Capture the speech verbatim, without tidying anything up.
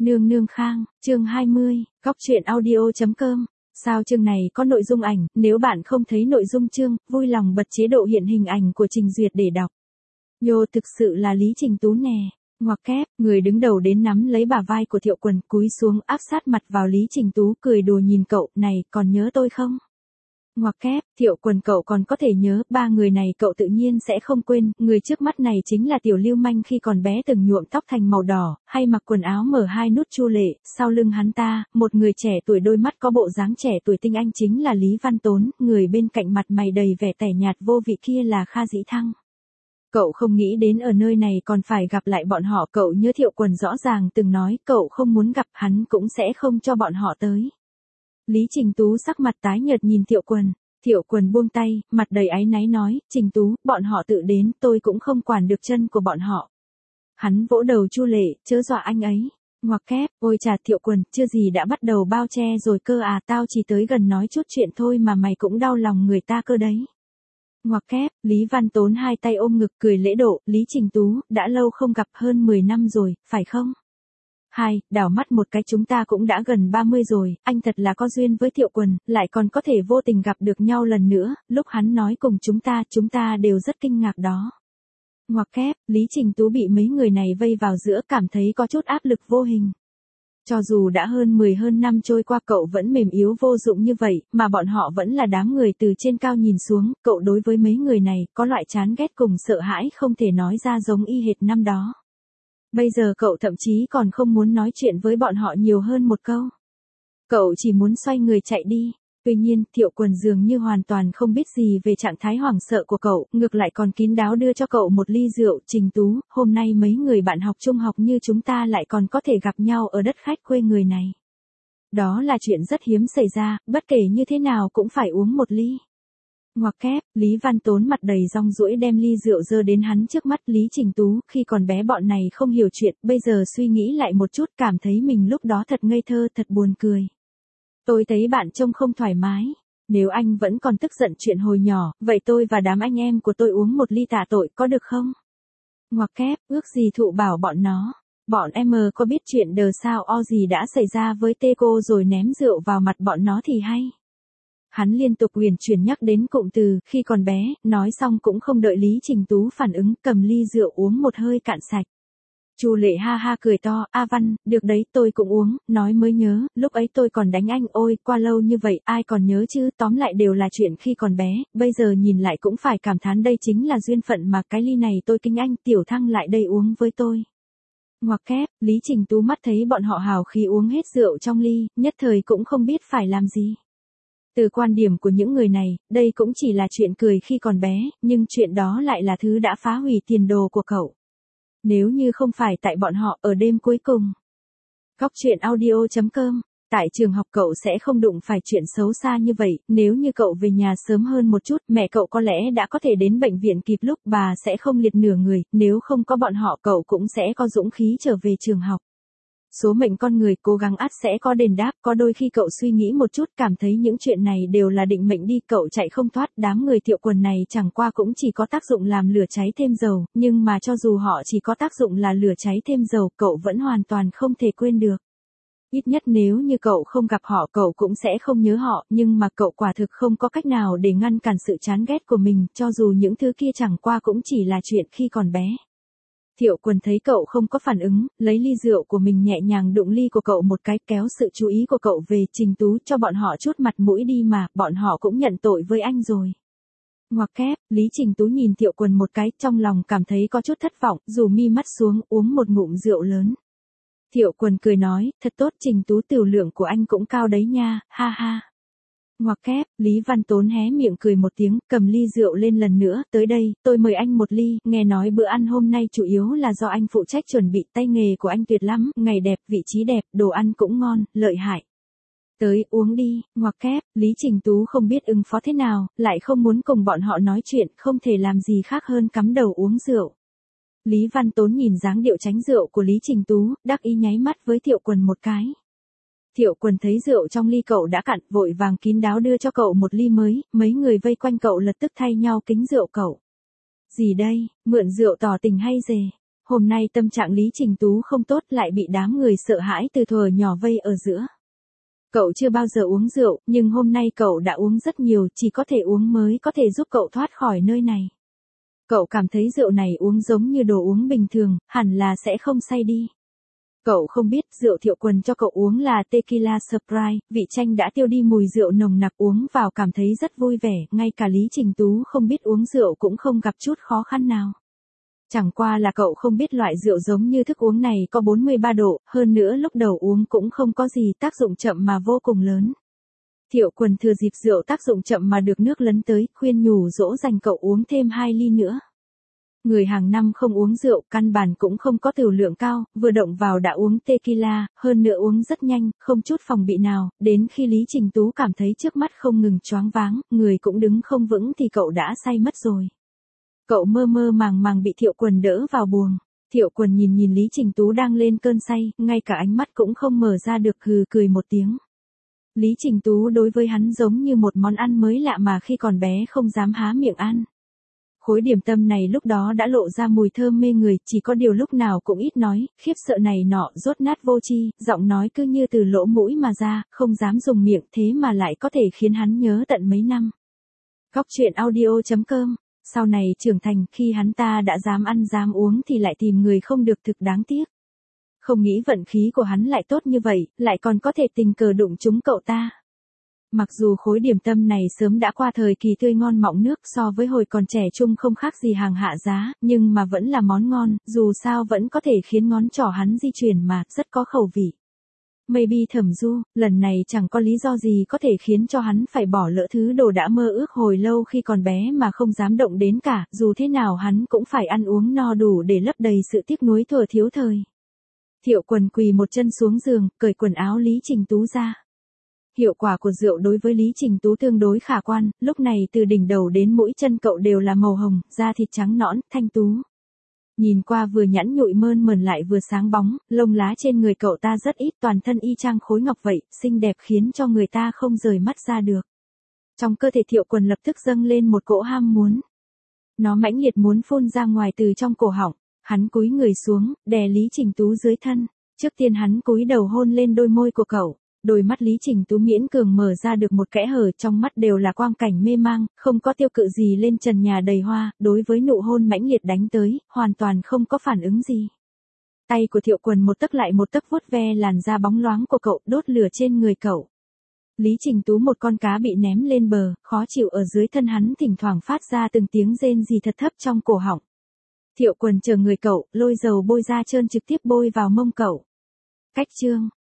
Nương nương khang, chương hai mươi, góc truyện audio chấm com. Sao chương này có nội dung ảnh, nếu bạn không thấy nội dung chương, vui lòng bật chế độ hiện hình ảnh của trình duyệt để đọc. Yo, thực sự là Lý Trình Tú nè. Ngoặc kép, người đứng đầu đến nắm lấy bả vai của Thiệu Quần, cúi xuống áp sát mặt vào Lý Trình Tú, cười đùa nhìn cậu, này, còn nhớ tôi không? Ngoặc kép, Thiệu Quần cậu còn có thể nhớ, ba người này cậu tự nhiên sẽ không quên, người trước mắt này chính là tiểu lưu manh khi còn bé từng nhuộm tóc thành màu đỏ, hay mặc quần áo mở hai nút Chu Lệ, sau lưng hắn ta, một người trẻ tuổi đôi mắt có bộ dáng trẻ tuổi tinh anh chính là Lý Văn Tốn, người bên cạnh mặt mày đầy vẻ tẻ nhạt vô vị kia là Kha Dĩ Thăng. Cậu không nghĩ đến ở nơi này còn phải gặp lại bọn họ, cậu nhớ Thiệu Quần rõ ràng từng nói cậu không muốn gặp, hắn cũng sẽ không cho bọn họ tới. Lý Trình Tú sắc mặt tái nhợt nhìn Thiệu Quần, Thiệu Quần buông tay, mặt đầy áy náy nói, Trình Tú, bọn họ tự đến, tôi cũng không quản được chân của bọn họ. Hắn vỗ đầu Chu Lệ, chớ dọa anh ấy. Ngoặc kép, ôi chà Thiệu Quần, chưa gì đã bắt đầu bao che rồi cơ à, tao chỉ tới gần nói chút chuyện thôi mà mày cũng đau lòng người ta cơ đấy. Ngoặc kép, Lý Văn Tốn hai tay ôm ngực cười lễ độ, Lý Trình Tú, đã lâu không gặp hơn mười năm rồi, phải không? Hai, đảo mắt một cái chúng ta cũng đã gần ba mươi rồi, anh thật là có duyên với Thiệu Quần, lại còn có thể vô tình gặp được nhau lần nữa, lúc hắn nói cùng chúng ta, chúng ta đều rất kinh ngạc đó. Ngoặc kép, Lý Trình Tú bị mấy người này vây vào giữa cảm thấy có chút áp lực vô hình. Cho dù đã hơn mười hơn năm trôi qua cậu vẫn mềm yếu vô dụng như vậy, mà bọn họ vẫn là đám người từ trên cao nhìn xuống, cậu đối với mấy người này, có loại chán ghét cùng sợ hãi không thể nói ra giống y hệt năm đó. Bây giờ cậu thậm chí còn không muốn nói chuyện với bọn họ nhiều hơn một câu. Cậu chỉ muốn xoay người chạy đi. Tuy nhiên, Thiệu Quần dường như hoàn toàn không biết gì về trạng thái hoảng sợ của cậu, ngược lại còn kín đáo đưa cho cậu một ly rượu. Trình Tú, hôm nay mấy người bạn học trung học như chúng ta lại còn có thể gặp nhau ở đất khách quê người này. Đó là chuyện rất hiếm xảy ra, bất kể như thế nào cũng phải uống một ly. Ngoặc kép, Lý Văn Tốn mặt đầy rong ruổi đem ly rượu dơ đến hắn trước mắt Lý Trình Tú, khi còn bé bọn này không hiểu chuyện, bây giờ suy nghĩ lại một chút cảm thấy mình lúc đó thật ngây thơ, thật buồn cười. Tôi thấy bạn trông không thoải mái, nếu anh vẫn còn tức giận chuyện hồi nhỏ, vậy tôi và đám anh em của tôi uống một ly tạ tội có được không? Ngoặc kép, ước gì thụ bảo bọn nó. Bọn em có biết chuyện đờ sao o gì đã xảy ra với tê cô rồi ném rượu vào mặt bọn nó thì hay. Hắn liên tục uyển chuyển nhắc đến cụm từ, khi còn bé, nói xong cũng không đợi Lý Trình Tú phản ứng, cầm ly rượu uống một hơi cạn sạch. Chu Lệ ha ha cười to, A Văn, được đấy, tôi cũng uống, nói mới nhớ, lúc ấy tôi còn đánh anh, ôi, qua lâu như vậy, ai còn nhớ chứ, tóm lại đều là chuyện khi còn bé, bây giờ nhìn lại cũng phải cảm thán đây chính là duyên phận mà cái ly này tôi kính anh, Tiểu Thăng lại đây uống với tôi. Ngoặc kép, Lý Trình Tú mắt thấy bọn họ hào khí uống hết rượu trong ly, nhất thời cũng không biết phải làm gì. Từ quan điểm của những người này, đây cũng chỉ là chuyện cười khi còn bé, nhưng chuyện đó lại là thứ đã phá hủy tiền đồ của cậu. Nếu như không phải tại bọn họ ở đêm cuối cùng. Góc truyện audio chấm com. Tại trường học cậu sẽ không đụng phải chuyện xấu xa như vậy, nếu như cậu về nhà sớm hơn một chút, mẹ cậu có lẽ đã có thể đến bệnh viện kịp lúc, bà sẽ không liệt nửa người, nếu không có bọn họ cậu cũng sẽ có dũng khí trở về trường học. Số mệnh con người cố gắng ắt sẽ có đền đáp, có đôi khi cậu suy nghĩ một chút cảm thấy những chuyện này đều là định mệnh đi, cậu chạy không thoát, đám người Thiệu Quần này chẳng qua cũng chỉ có tác dụng làm lửa cháy thêm dầu, nhưng mà cho dù họ chỉ có tác dụng là lửa cháy thêm dầu, cậu vẫn hoàn toàn không thể quên được. Ít nhất nếu như cậu không gặp họ cậu cũng sẽ không nhớ họ, nhưng mà cậu quả thực không có cách nào để ngăn cản sự chán ghét của mình, cho dù những thứ kia chẳng qua cũng chỉ là chuyện khi còn bé. Thiệu Quần thấy cậu không có phản ứng, lấy ly rượu của mình nhẹ nhàng đụng ly của cậu một cái, kéo sự chú ý của cậu về, Trình Tú, cho bọn họ chút mặt mũi đi mà, bọn họ cũng nhận tội với anh rồi. Ngoặc kép, Lý Trình Tú nhìn Thiệu Quần một cái, trong lòng cảm thấy có chút thất vọng, dù mi mắt xuống, uống một ngụm rượu lớn. Thiệu Quần cười nói, thật tốt Trình Tú, tiểu lượng của anh cũng cao đấy nha, ha ha. Ngoặc kép, Lý Văn Tốn hé miệng cười một tiếng, cầm ly rượu lên lần nữa, tới đây, tôi mời anh một ly, nghe nói bữa ăn hôm nay chủ yếu là do anh phụ trách chuẩn bị, tay nghề của anh tuyệt lắm, ngày đẹp, vị trí đẹp, đồ ăn cũng ngon, lợi hại. Tới, uống đi, ngoặc kép, Lý Trình Tú không biết ứng phó thế nào, lại không muốn cùng bọn họ nói chuyện, không thể làm gì khác hơn cắm đầu uống rượu. Lý Văn Tốn nhìn dáng điệu tránh rượu của Lý Trình Tú, đắc ý nháy mắt với Thiệu Quần một cái. Thiệu Quần thấy rượu trong ly cậu đã cạn, vội vàng kín đáo đưa cho cậu một ly mới, mấy người vây quanh cậu lập tức thay nhau kính rượu cậu. Gì đây, mượn rượu tỏ tình hay dề? Hôm nay tâm trạng Lý Trình Tú không tốt, lại bị đám người sợ hãi từ thuở nhỏ vây ở giữa. Cậu chưa bao giờ uống rượu, nhưng hôm nay cậu đã uống rất nhiều, chỉ có thể uống mới có thể giúp cậu thoát khỏi nơi này. Cậu cảm thấy rượu này uống giống như đồ uống bình thường, hẳn là sẽ không say đi. Cậu không biết rượu Thiệu Quần cho cậu uống là Tequila Sprite, vị chanh đã tiêu đi mùi rượu nồng nặc, uống vào cảm thấy rất vui vẻ, ngay cả Lý Trình Tú không biết uống rượu cũng không gặp chút khó khăn nào. Chẳng qua là cậu không biết loại rượu giống như thức uống này có bốn mươi ba độ, hơn nữa lúc đầu uống cũng không có gì, tác dụng chậm mà vô cùng lớn. Thiệu Quần thừa dịp rượu tác dụng chậm mà được nước lấn tới, khuyên nhủ dỗ dành cậu uống thêm hai ly nữa. Người hàng năm không uống rượu, căn bản cũng không có tửu lượng cao, vừa động vào đã uống tequila, hơn nữa uống rất nhanh, không chút phòng bị nào, đến khi Lý Trình Tú cảm thấy trước mắt không ngừng choáng váng, người cũng đứng không vững thì cậu đã say mất rồi. Cậu mơ mơ màng màng bị Thiệu Quần đỡ vào buồng. Thiệu Quần nhìn nhìn Lý Trình Tú đang lên cơn say, ngay cả ánh mắt cũng không mở ra được, hừ cười một tiếng. Lý Trình Tú đối với hắn giống như một món ăn mới lạ mà khi còn bé không dám há miệng ăn. Khối điểm tâm này lúc đó đã lộ ra mùi thơm mê người, chỉ có điều lúc nào cũng ít nói, khiếp sợ này nọ, dốt nát vô tri, giọng nói cứ như từ lỗ mũi mà ra, không dám dùng miệng, thế mà lại có thể khiến hắn nhớ tận mấy năm. Góc truyện audio chấm com. Sau này trưởng thành, khi hắn ta đã dám ăn dám uống thì lại tìm người không được, thực đáng tiếc. Không nghĩ vận khí của hắn lại tốt như vậy, lại còn có thể tình cờ đụng trúng cậu ta. Mặc dù khối điểm tâm này sớm đã qua thời kỳ tươi ngon mọng nước, so với hồi còn trẻ trung không khác gì hàng hạ giá, nhưng mà vẫn là món ngon, dù sao vẫn có thể khiến ngón trỏ hắn di chuyển mà, rất có khẩu vị. Maybe Thẩm Du, lần này chẳng có lý do gì có thể khiến cho hắn phải bỏ lỡ thứ đồ đã mơ ước hồi lâu khi còn bé mà không dám động đến cả, dù thế nào hắn cũng phải ăn uống no đủ để lấp đầy sự tiếc nuối thuở thiếu thời. Thiệu Quần quỳ một chân xuống giường, cởi quần áo Lý Trình Tú ra. Hiệu quả của rượu đối với Lý Trình Tú tương đối khả quan, lúc này từ đỉnh đầu đến mũi chân cậu đều là màu hồng, da thịt trắng nõn, thanh tú. Nhìn qua vừa nhẵn nhụi mơn mởn lại vừa sáng bóng, lông lá trên người cậu ta rất ít, toàn thân y chang khối ngọc vậy, xinh đẹp khiến cho người ta không rời mắt ra được. Trong cơ thể Thiệu Quần lập tức dâng lên một cỗ ham muốn. Nó mãnh liệt muốn phun ra ngoài từ trong cổ họng, hắn cúi người xuống, đè Lý Trình Tú dưới thân, trước tiên hắn cúi đầu hôn lên đôi môi của cậu. Đôi mắt Lý Trình Tú miễn cường mở ra được một kẽ hở, trong mắt đều là quang cảnh mê mang, không có tiêu cự gì lên trần nhà đầy hoa, đối với nụ hôn mãnh liệt đánh tới, hoàn toàn không có phản ứng gì. Tay của Thiệu Quần một tấc lại một tấc vuốt ve làn da bóng loáng của cậu, đốt lửa trên người cậu. Lý Trình Tú một con cá bị ném lên bờ, khó chịu ở dưới thân hắn thỉnh thoảng phát ra từng tiếng rên rỉ thật thấp trong cổ họng. Thiệu Quần chờ người cậu, lôi dầu bôi da trơn trực tiếp bôi vào mông cậu. Cách chương